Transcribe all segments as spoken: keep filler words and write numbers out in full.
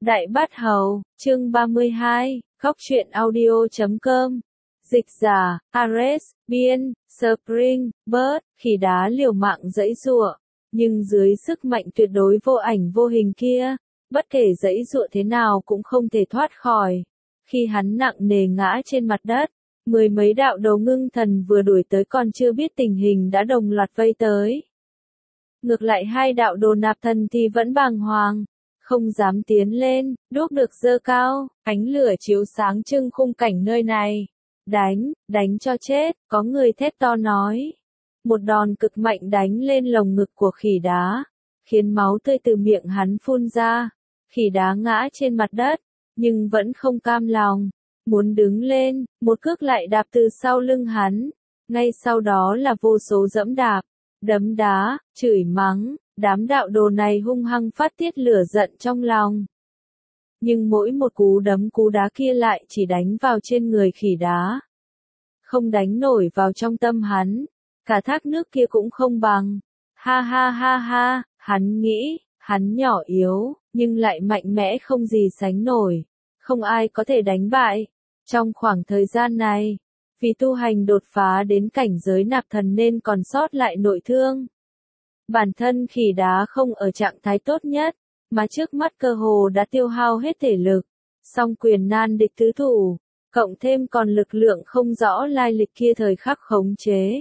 Đại Bát Hầu, chương ba mươi hai, Góc truyện audio chấm com. Dịch giả, Ares, Biên, Spring, Bird, khỉ đá liều mạng giãy giụa, nhưng dưới sức mạnh tuyệt đối vô ảnh vô hình kia, bất kể giãy giụa thế nào cũng không thể thoát khỏi. Khi hắn nặng nề ngã trên mặt đất, mười mấy đạo đầu ngưng thần vừa đuổi tới còn chưa biết tình hình đã đồng loạt vây tới. Ngược lại hai đạo đồ nạp thần thì vẫn bàng hoàng, không dám tiến lên, đuốc được giơ cao, ánh lửa chiếu sáng trưng khung cảnh nơi này. Đánh, đánh cho chết, có người thét to nói. Một đòn cực mạnh đánh lên lồng ngực của khỉ đá, khiến máu tươi từ miệng hắn phun ra. Khỉ đá ngã trên mặt đất, nhưng vẫn không cam lòng, muốn đứng lên, một cước lại đạp từ sau lưng hắn. Ngay sau đó là vô số dẫm đạp, đấm đá, chửi mắng. Đám đạo đồ này hung hăng phát tiết lửa giận trong lòng. Nhưng mỗi một cú đấm cú đá kia lại chỉ đánh vào trên người khỉ đá. Không đánh nổi vào trong tâm hắn. Cả thác nước kia cũng không bằng. Ha ha ha ha, hắn nghĩ, hắn nhỏ yếu, nhưng lại mạnh mẽ không gì sánh nổi. Không ai có thể đánh bại. Trong khoảng thời gian này, vì tu hành đột phá đến cảnh giới nạp thần nên còn sót lại nội thương. Bản thân khỉ đá không ở trạng thái tốt nhất, mà trước mắt cơ hồ đã tiêu hao hết thể lực, song quyền nan địch tứ thủ, cộng thêm còn lực lượng không rõ lai lịch kia thời khắc khống chế.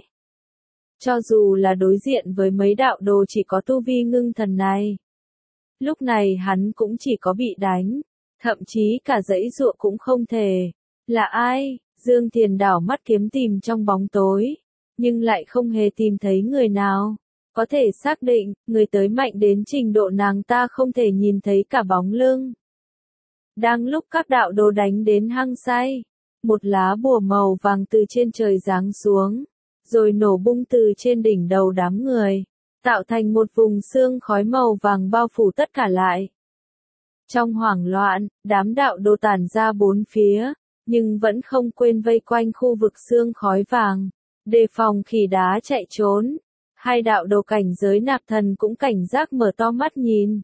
Cho dù là đối diện với mấy đạo đồ chỉ có tu vi ngưng thần này, lúc này hắn cũng chỉ có bị đánh, thậm chí cả giãy giụa cũng không thể. Là ai? Dương Thiền đảo mắt kiếm tìm trong bóng tối, nhưng lại không hề tìm thấy người nào. Có thể xác định, người tới mạnh đến trình độ nàng ta không thể nhìn thấy cả bóng lưng. Đang lúc các đạo đồ đánh đến hăng say, một lá bùa màu vàng từ trên trời giáng xuống, rồi nổ bung từ trên đỉnh đầu đám người, tạo thành một vùng sương khói màu vàng bao phủ tất cả lại. Trong hoảng loạn, đám đạo đồ tản ra bốn phía, nhưng vẫn không quên vây quanh khu vực sương khói vàng, đề phòng khỉ đá chạy trốn. Hai đạo đồ cảnh giới nạp thần cũng cảnh giác mở to mắt nhìn.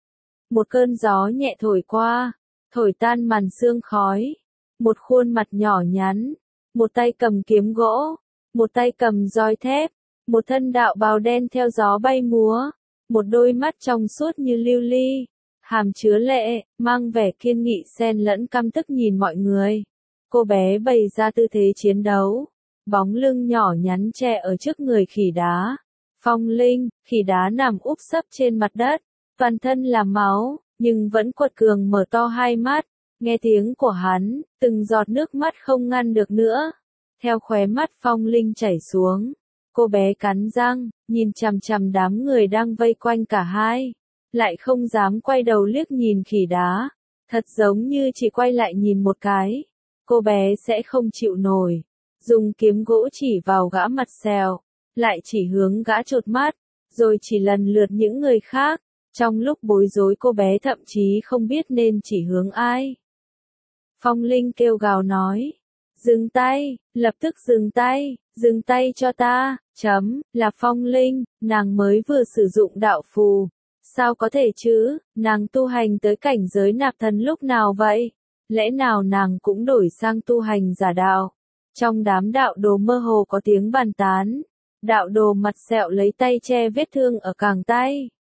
Một cơn gió nhẹ thổi qua, thổi tan màn sương khói. Một khuôn mặt nhỏ nhắn, một tay cầm kiếm gỗ, một tay cầm roi thép, một thân đạo bào đen theo gió bay múa, một đôi mắt trong suốt như lưu ly, hàm chứa lệ, mang vẻ kiên nghị xen lẫn căm tức nhìn mọi người. Cô bé bày ra tư thế chiến đấu. Bóng lưng nhỏ nhắn che ở trước người khỉ đá. Phong Linh, khỉ đá nằm úp sấp trên mặt đất, toàn thân là máu, nhưng vẫn quật cường mở to hai mắt. Nghe tiếng của hắn, từng giọt nước mắt không ngăn được nữa. Theo khóe mắt Phong Linh chảy xuống, cô bé cắn răng, nhìn chằm chằm đám người đang vây quanh cả hai, lại không dám quay đầu liếc nhìn khỉ đá. Thật giống như chỉ quay lại nhìn một cái, cô bé sẽ không chịu nổi. Dùng kiếm gỗ chỉ vào gã mặt sẹo, lại chỉ hướng gã chột mắt, rồi chỉ lần lượt những người khác. Trong lúc bối rối cô bé thậm chí không biết nên chỉ hướng ai. Phong Linh kêu gào nói, dừng tay, lập tức dừng tay, dừng tay cho ta, chấm, là Phong Linh, nàng mới vừa sử dụng đạo phù. Sao có thể chứ, nàng tu hành tới cảnh giới nạp thần lúc nào vậy? Lẽ nào nàng cũng đổi sang tu hành giả đạo? Trong đám đạo đồ mơ hồ có tiếng bàn tán. Đạo đồ mặt sẹo lấy tay che vết thương ở cẳng tay.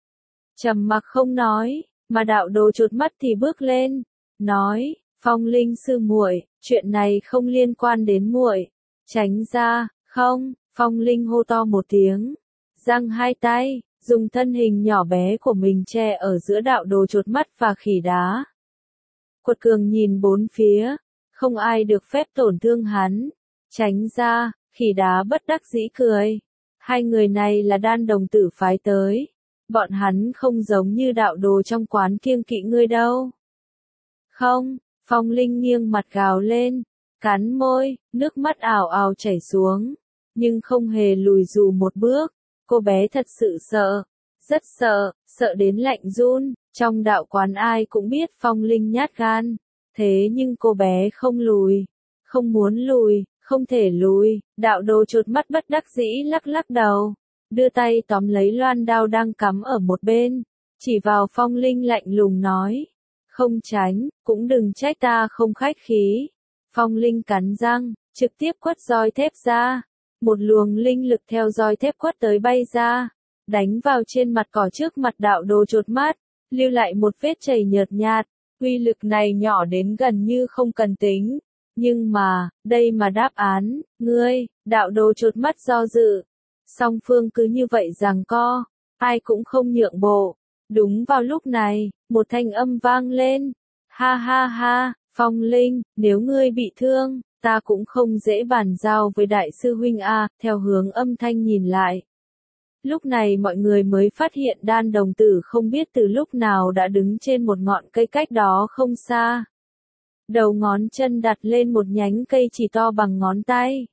Trầm mặc không nói, mà đạo đồ chột mắt thì bước lên, nói, Phong Linh sư muội, chuyện này không liên quan đến muội, tránh ra. Không, Phong Linh hô to một tiếng, giang hai tay, dùng thân hình nhỏ bé của mình che ở giữa đạo đồ chột mắt và khỉ đá. Quật cường nhìn bốn phía. Không ai được phép tổn thương hắn. Tránh ra, khỉ đá bất đắc dĩ cười. Hai người này là đan đồng tử phái tới. Bọn hắn không giống như đạo đồ trong quán kiêng kỵ ngươi đâu. Không, Phong Linh nghiêng mặt gào lên, cắn môi, nước mắt ào ào chảy xuống. Nhưng không hề lùi dù một bước. Cô bé thật sự sợ. Rất sợ, sợ đến lạnh run. Trong đạo quán ai cũng biết Phong Linh nhát gan. Thế nhưng cô bé không lùi, không muốn lùi, không thể lùi. Đạo đồ chột mắt bất đắc dĩ lắc lắc đầu, đưa tay tóm lấy loan đao đang cắm ở một bên, chỉ vào Phong Linh lạnh lùng nói, Không tránh, cũng đừng trách ta không khách khí. Phong Linh cắn răng, trực tiếp quất roi thép ra. Một luồng linh lực theo roi thép quất tới bay ra, đánh vào trên mặt cỏ trước mặt đạo đồ chột mắt, lưu lại một vết chảy nhợt nhạt. Uy lực này nhỏ đến gần như không cần tính. Nhưng mà, đây mà đáp án, ngươi, đạo đồ chột mắt do dự. Song phương cứ như vậy giằng co, ai cũng không nhượng bộ. Đúng vào lúc này, một thanh âm vang lên. Ha ha ha, Phong Linh, nếu ngươi bị thương, ta cũng không dễ bàn giao với đại sư huynh a. Theo hướng âm thanh nhìn lại. Lúc này mọi người mới phát hiện Đan đồng tử không biết từ lúc nào đã đứng trên một ngọn cây cách đó không xa. Đầu ngón chân đặt lên một nhánh cây chỉ to bằng ngón tay.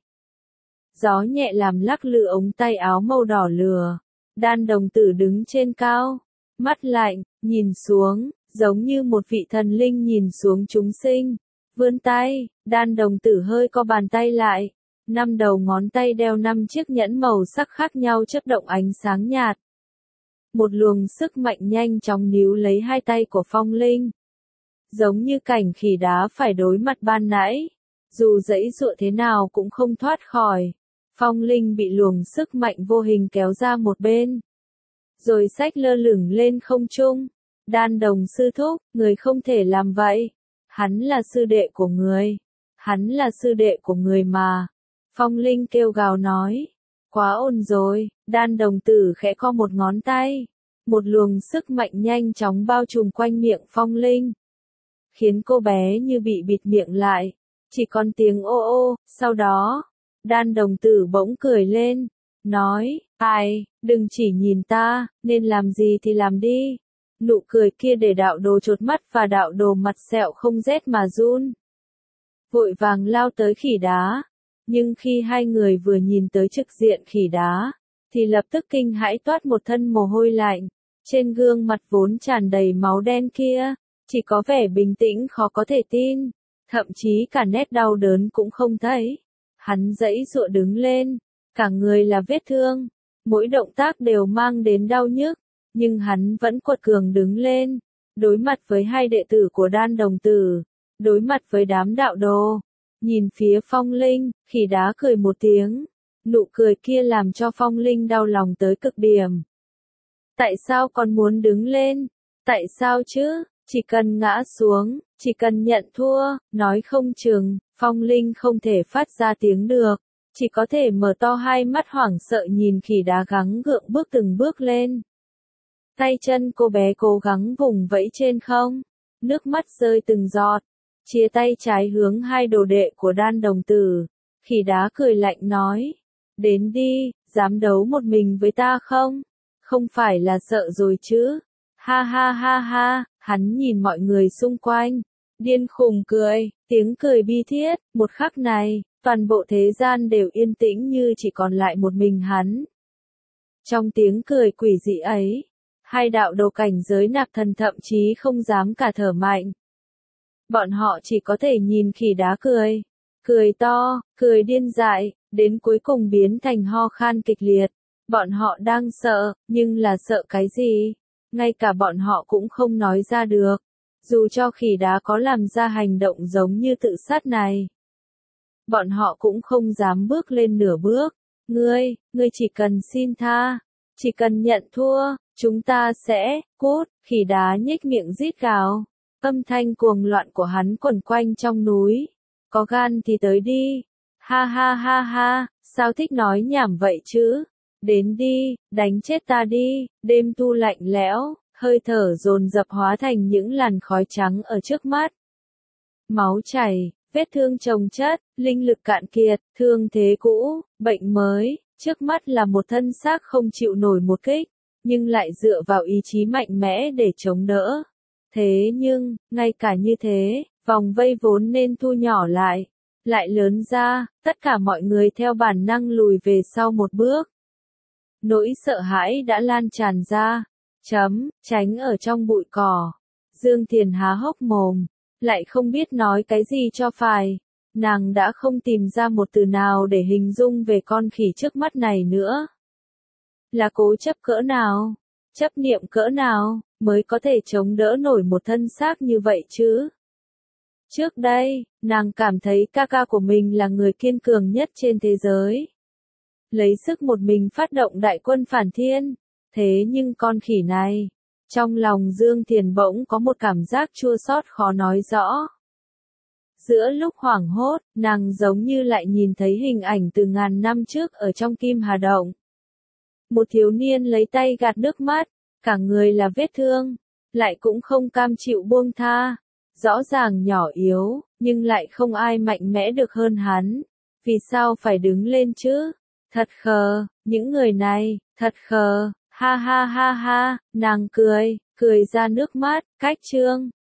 Gió nhẹ làm lắc lư ống tay áo màu đỏ lửa. Đan đồng tử đứng trên cao, mắt lạnh, nhìn xuống, giống như một vị thần linh nhìn xuống chúng sinh. Vươn tay, Đan đồng tử hơi co bàn tay lại. Năm đầu ngón tay đeo năm chiếc nhẫn màu sắc khác nhau chớp động ánh sáng nhạt. Một luồng sức mạnh nhanh chóng níu lấy hai tay của Phong Linh. Giống như cảnh khỉ đá phải đối mặt ban nãy. Dù giãy giụa thế nào cũng không thoát khỏi. Phong Linh bị luồng sức mạnh vô hình kéo ra một bên. Rồi xách lơ lửng lên không trung. Đan đồng sư thúc, người không thể làm vậy. Hắn là sư đệ của người. Hắn là sư đệ của người mà. Phong Linh kêu gào nói. Quá ồn rồi, Đan đồng tử khẽ co một ngón tay. Một luồng sức mạnh nhanh chóng bao trùm quanh miệng Phong Linh. Khiến cô bé như bị bịt miệng lại. Chỉ còn tiếng ô ô, sau đó. Đan đồng tử bỗng cười lên. Nói, ai, đừng chỉ nhìn ta, nên làm gì thì làm đi. Nụ cười kia để đạo đồ chột mắt và đạo đồ mặt sẹo không rét mà run. Vội vàng lao tới khỉ đá. Nhưng khi hai người vừa nhìn tới trực diện khỉ đá, thì lập tức kinh hãi toát một thân mồ hôi lạnh. Trên gương mặt vốn tràn đầy máu đen kia, chỉ có vẻ bình tĩnh khó có thể tin. Thậm chí cả nét đau đớn cũng không thấy. Hắn giãy giụa đứng lên, cả người là vết thương, mỗi động tác đều mang đến đau nhức, nhưng hắn vẫn quật cường đứng lên, đối mặt với hai đệ tử của Đan đồng tử, đối mặt với đám đạo đồ, nhìn phía Phong Linh, khỉ đá cười một tiếng, nụ cười kia làm cho Phong Linh đau lòng tới cực điểm. Tại sao còn muốn đứng lên? Tại sao chứ? Chỉ cần ngã xuống, chỉ cần nhận thua, nói không chừng, Phong Linh không thể phát ra tiếng được, chỉ có thể mở to hai mắt hoảng sợ nhìn khỉ đá gắng gượng bước từng bước lên. Tay chân cô bé cố gắng vùng vẫy trên không, nước mắt rơi từng giọt, chia tay trái hướng hai đồ đệ của Đan đồng tử, khỉ đá cười lạnh nói, đến đi, dám đấu một mình với ta không? Không phải là sợ rồi chứ? Ha ha ha ha, hắn nhìn mọi người xung quanh, điên khùng cười, tiếng cười bi thiết, một khắc này, toàn bộ thế gian đều yên tĩnh như chỉ còn lại một mình hắn. Trong tiếng cười quỷ dị ấy, hai đạo đồ cảnh giới nạp thần thậm chí không dám cả thở mạnh. Bọn họ chỉ có thể nhìn khỉ đá cười, cười to, cười điên dại, đến cuối cùng biến thành ho khan kịch liệt. Bọn họ đang sợ, nhưng là sợ cái gì? Ngay cả bọn họ cũng không nói ra được. Dù cho khỉ đá có làm ra hành động giống như tự sát này, bọn họ cũng không dám bước lên nửa bước. Ngươi, ngươi chỉ cần xin tha, chỉ cần nhận thua, chúng ta sẽ, cút, khỉ đá nhếch miệng rít gào. Âm thanh cuồng loạn của hắn quẩn quanh trong núi. Có gan thì tới đi. Ha ha ha ha, sao thích nói nhảm vậy chứ? Đến đi, đánh chết ta đi. Đêm thu lạnh lẽo, hơi thở dồn dập hóa thành những làn khói trắng ở trước mắt. Máu chảy, vết thương chồng chất, linh lực cạn kiệt, thương thế cũ, bệnh mới, trước mắt là một thân xác không chịu nổi một kích, nhưng lại dựa vào ý chí mạnh mẽ để chống đỡ. Thế nhưng, ngay cả như thế, vòng vây vốn nên thu nhỏ lại, lại lớn ra, tất cả mọi người theo bản năng lùi về sau một bước. Nỗi sợ hãi đã lan tràn ra. Chấm, tránh ở trong bụi cỏ. Dương Thiền há hốc mồm, lại không biết nói cái gì cho phải. Nàng đã không tìm ra một từ nào để hình dung về con khỉ trước mắt này nữa. Là cố chấp cỡ nào? Chấp niệm cỡ nào? mới có thể chống đỡ nổi một thân xác như vậy chứ. Trước đây, nàng cảm thấy ca ca của mình là người kiên cường nhất trên thế giới. Lấy sức một mình phát động đại quân phản thiên. Thế nhưng con khỉ này, trong lòng Dương Thiền bỗng có một cảm giác chua xót khó nói rõ. Giữa lúc hoảng hốt, nàng giống như lại nhìn thấy hình ảnh từ ngàn năm trước ở trong Kim Hà Động. Một thiếu niên lấy tay gạt nước mắt, cả người là vết thương, lại cũng không cam chịu buông tha. Rõ ràng nhỏ yếu, nhưng lại không ai mạnh mẽ được hơn hắn. Vì sao phải đứng lên chứ? Thật khờ, những người này, thật khờ, ha ha ha ha, nàng cười, cười ra nước mắt, cách chương.